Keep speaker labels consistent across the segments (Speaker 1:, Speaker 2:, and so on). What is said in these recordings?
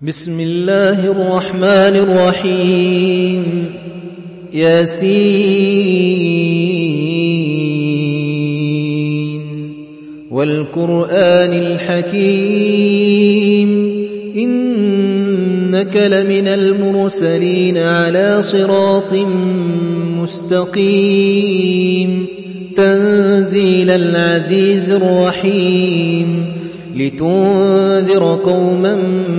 Speaker 1: بسم الله الرحمن الرحيم ياسين والقرآن الحكيم إنك لمن المرسلين على صراط مستقيم تنزيل العزيز الرحيم لتنذر قوما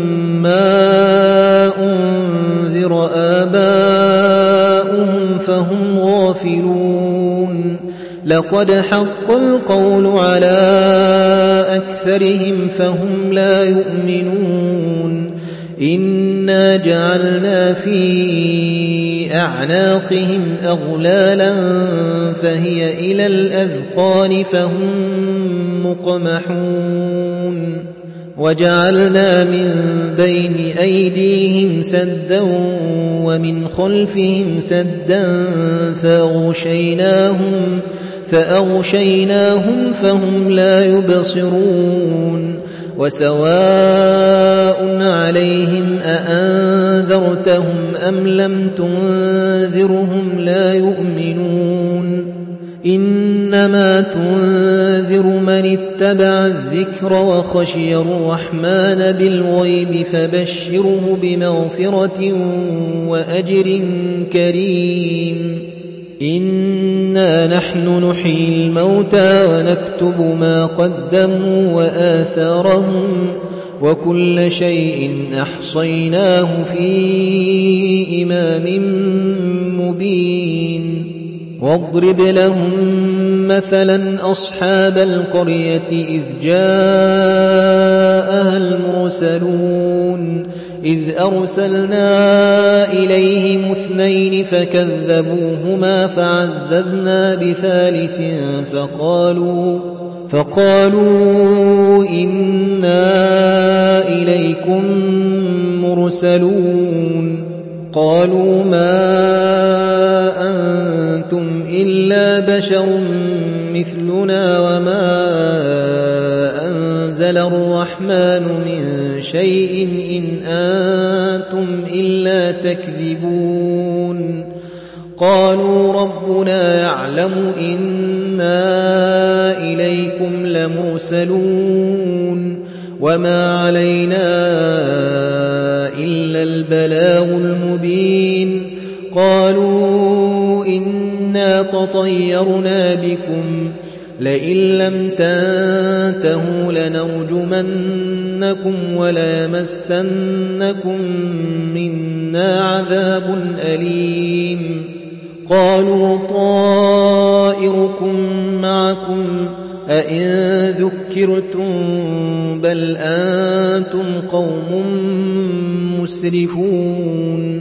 Speaker 1: ما أنذر آباؤهم فهم غافلون لقد حق القول على أكثرهم فهم لا يؤمنون إنا جعلنا في أعناقهم أغلالا فهي إلى الأذقان فهم مقمحون وجعلنا من بين أيديهم سدا ومن خلفهم سدا فأغشيناهم فهم لا يبصرون وسواء عليهم أأنذرتهم أم لم تنذرهم لا يؤمنون إنما تنذر من اتبع الذكر وخشي الرحمن بالغيب فبشره بمغفرة وأجر كريم إنا نحن نحيي الموتى ونكتب ما قدموا وآثارهم وكل شيء أحصيناه في إمام مبين واضرب لهم مثلا أصحاب القرية إذ جاءها المرسلون إذ أرسلنا إليهم 2 فكذبوهما فعززنا بثالث فقالوا إنا إليكم مرسلون قالوا ما أنتم إلا بشر مثلنا وما أنزل الرحمن من شيء إن أنتم إلا تكذبون قالوا ربنا يعلم إنا إليكم لمرسلون وما علينا إلا البلاغ المبين قالوا إنا تطيرنا بكم لئن لم تنتهوا لنرجمنكم وليمسنكم منا عذاب أليم قالوا طائركم معكم أئن ذكرتم بل أنتم قوم مسرفون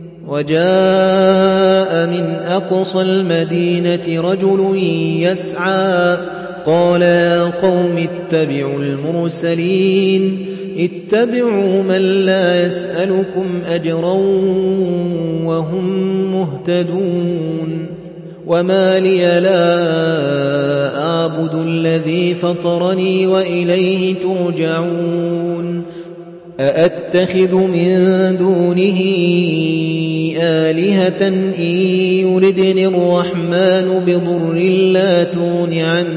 Speaker 1: وجاء من أقصى المدينة رجل يسعى قال يا قوم اتبعوا المرسلين اتبعوا من لا يسألكم أجرا وهم مهتدون وما لي لا أعبد الذي فطرني وإليه ترجعون أأتخذ من دونه آلهة إن يردني الرحمن بضر لا تغن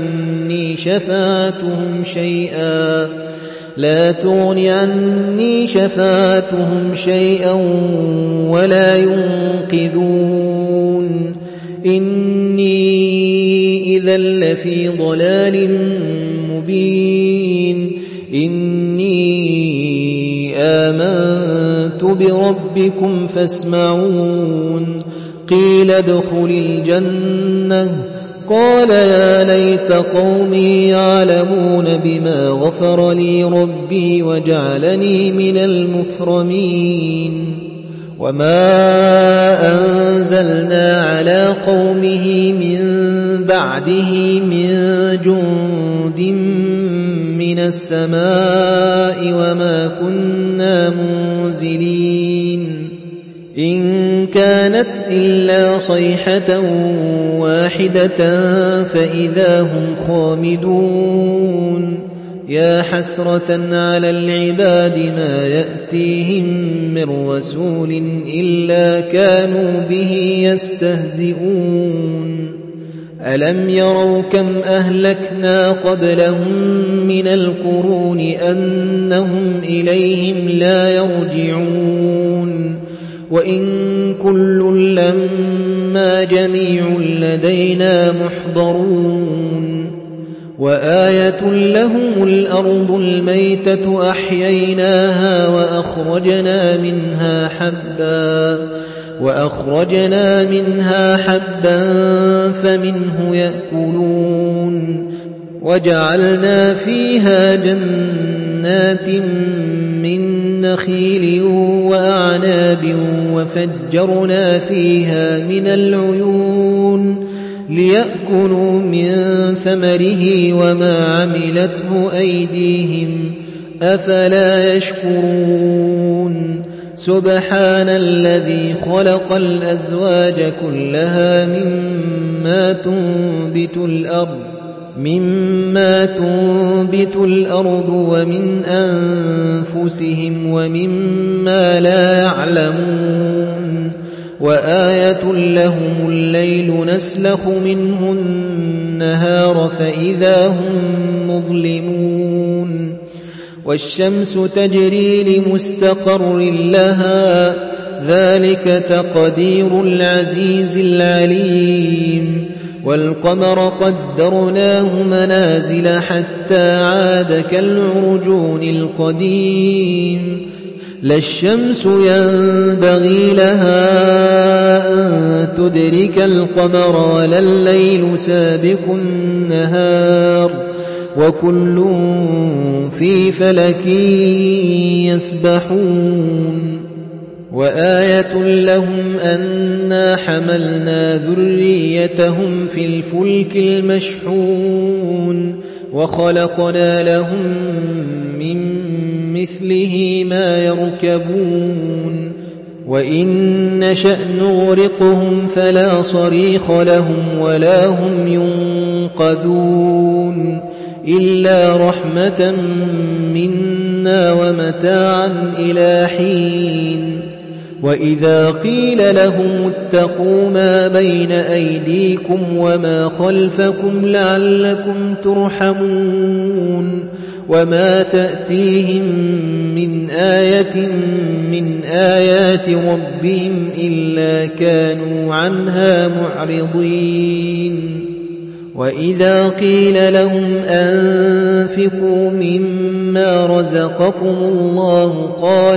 Speaker 1: عني شفاعتهم شيئا ولا ينقذون إني إذا لفي ضلال مبين إني آمنت بربكم فاسمعون قيل ادخل الجنة قال يا ليت قومي يعلمون بما غفر لي ربي وجعلني من المكرمين وما أنزلنا على قومه من بعده من جند من السماء وما كنا منزلين إن كانت إلا صيحة واحدة فإذا هم خامدون يا حسرة على العباد ما يأتيهم من رسول إلا كانوا به يستهزئون ألم يروا كم أهلكنا قبلهم من القرون أنهم إليهم لا يرجعون وإن كل لما جميع لدينا محضرون وآية لهم الأرض الميتة أحييناها وأخرجنا منها حبا فمنه يأكلون وجعلنا فيها جنات من نخيل وأعناب وفجرنا فيها من العيون ليأكلوا من ثمره وما عملته أيديهم أفلا يشكرون سبحان الذي خلق الأزواج كلها مما تنبت الأرض ومن أنفسهم ومما لا يعلمون وآية لهم الليل نسلخ منه النهار فإذا هم مظلمون والشمس تجري لمستقر لها ذلك تقدير العزيز العليم والقمر قدرناه منازل حتى عاد كالعرجون القديم لا الشمس ينبغي لها أن تدرك القمر ولا الليل سابق النهار وكل في فلك يسبحون وآية لهم أنا حملنا ذريتهم في الفلك المشحون وخلقنا لهم من مثله ما يركبون وإن نشأ نغرقهم فلا صريخ لهم ولا هم ينقذون إلا رحمة منا ومتاعا إلى حين وإذا قيل لهم اتقوا ما بين أيديكم وما خلفكم لعلكم ترحمون وما تأتيهم من آية من آيات ربهم إلا كانوا عنها معرضين وإذا قيل لهم أنفقوا مما رزقكم الله قال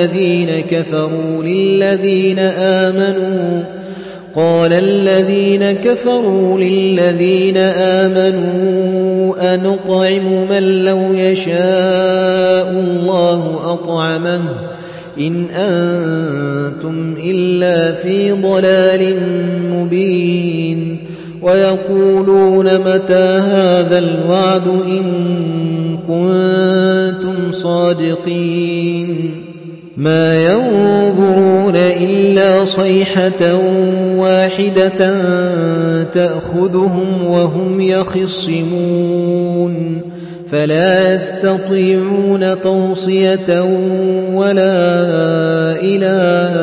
Speaker 1: الذين كفروا للذين آمنوا أنطعم من لو يشاء الله أطعمه إن أنتم إلا في ضلال مبين ويقولون متى هذا الوعد إن كنتم صادقين ما ينظرون إلا صيحة واحدة تأخذهم وهم يخصمون فلا يستطيعون توصية ولا إلى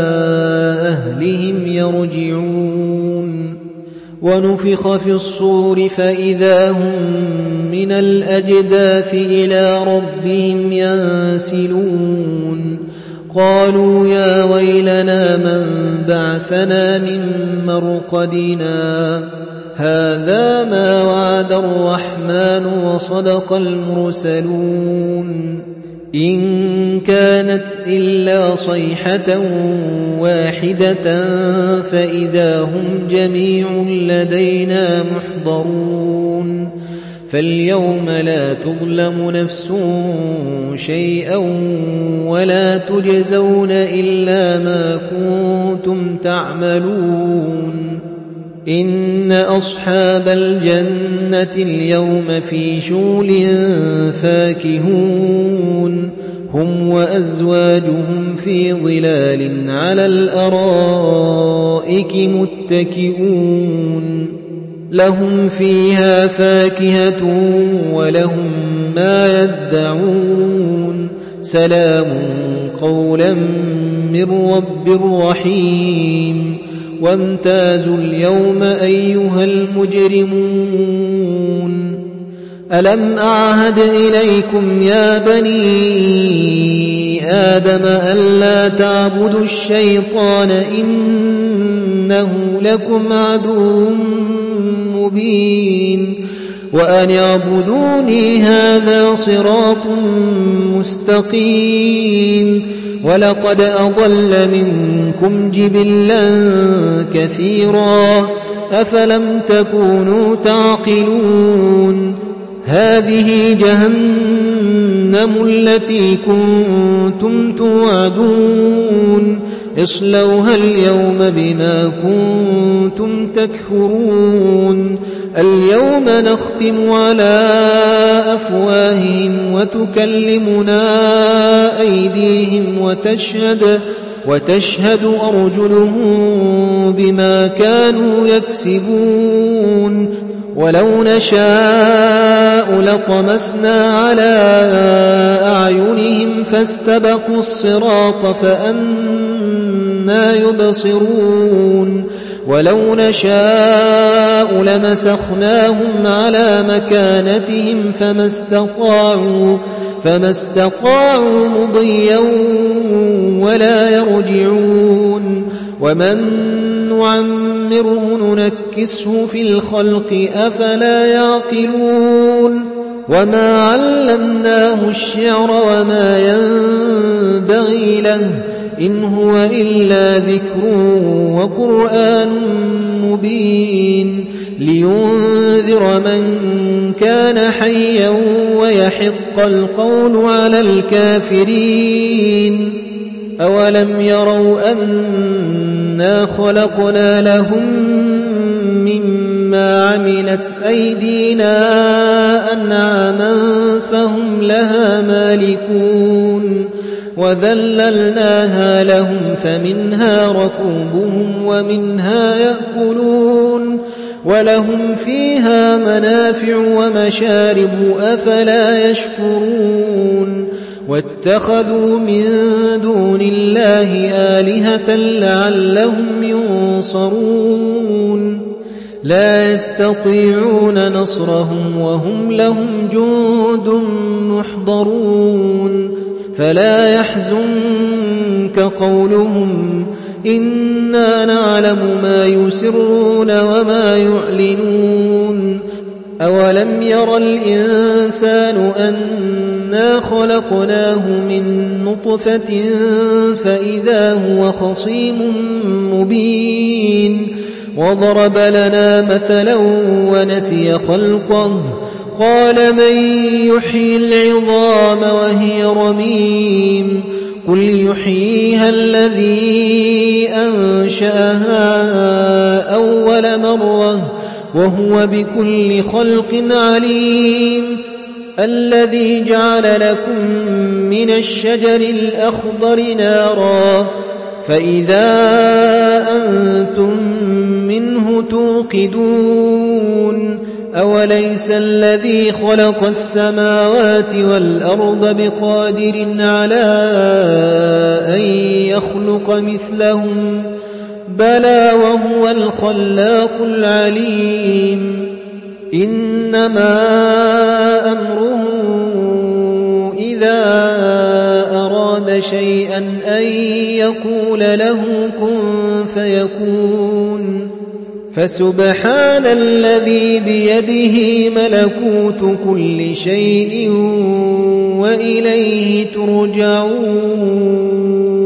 Speaker 1: أهلهم يرجعون ونفخ في الصور فإذا هم من الأجداث إلى ربهم ينسلون قالوا يا ويلنا من بعثنا من مرقدنا هذا ما وعد الرحمن وصدق المرسلون إن كانت إلا صيحة واحدة فإذا هم جميع لدينا محضرون فاليوم لا تظلم نفس شيئا ولا تجزون إلا ما كنتم تعملون إن أصحاب الجنة اليوم في شغل فاكهون هم وأزواجهم في ظلال على الأرائك متكئون لهم فيها فاكهة ولهم ما يدعون سلام قولا من رب رحيم وامتازوا اليوم أيها المجرمون ألم أعهد إليكم يا بني آدم ألا تعبدوا الشيطان إنه لكم عدو مبين وأن اعبدوني هذا صراط مستقيم ولقد أضل منكم جبلا كثيرا أفلم تكونوا تعقلون هذه جهنم التي كنتم توعدون اصلوها اليوم بما كنتم تكفرون اليوم نختم على أفواههم وتكلمنا أيديهم وتشهد أرجلهم بما كانوا يكسبون ولو نشاء لطمسنا على أعينهم فاستبقوا الصراط فأنى يبصرون ولو نشاء لمسخناهم على مكانتهم فما استطاعوا مضيا ولا يرجعون ومن نعمره ننكسه في الخلق أفلا يعقلون وما علمناه الشعر وما ينبغي له إن هو إلا ذكر وقرآن مبين لينذر من كان حيا ويحق القول على الكافرين أولم يروا أنا خلقنا لهم مما عملت أيدينا أنعاما فهم لها مالكون وذللناها لهم فمنها ركوبهم ومنها يأكلون ولهم فيها منافع ومشارب أفلا يشكرون واتخذوا من دون الله آلهة لعلهم ينصرون لا يستطيعون نصرهم وهم لهم جند محضرون فلا يحزنك قولهم إنا نعلم ما يسرون وما يعلنون أولم ير الإنسان أنا خلقناه من نطفة فإذا هو خصيم مبين وضرب لنا مثلا ونسي خلقه قال من يحيي العظام وهي رميم قل يحييها الذي أنشأها أول مرة وهو بكل خلق عليم الذي جعل لكم من الشجر الأخضر نارا فإذا أنتم منه توقدون أوليس الذي خلق السماوات والأرض بقادر على أن يخلق مثلهم بلى وهو الخلاق العليم إنما أمره إذا أراد شيئا أن يقول له كن فيكون فسبحان الذي بيده ملكوت كل شيء وإليه ترجعون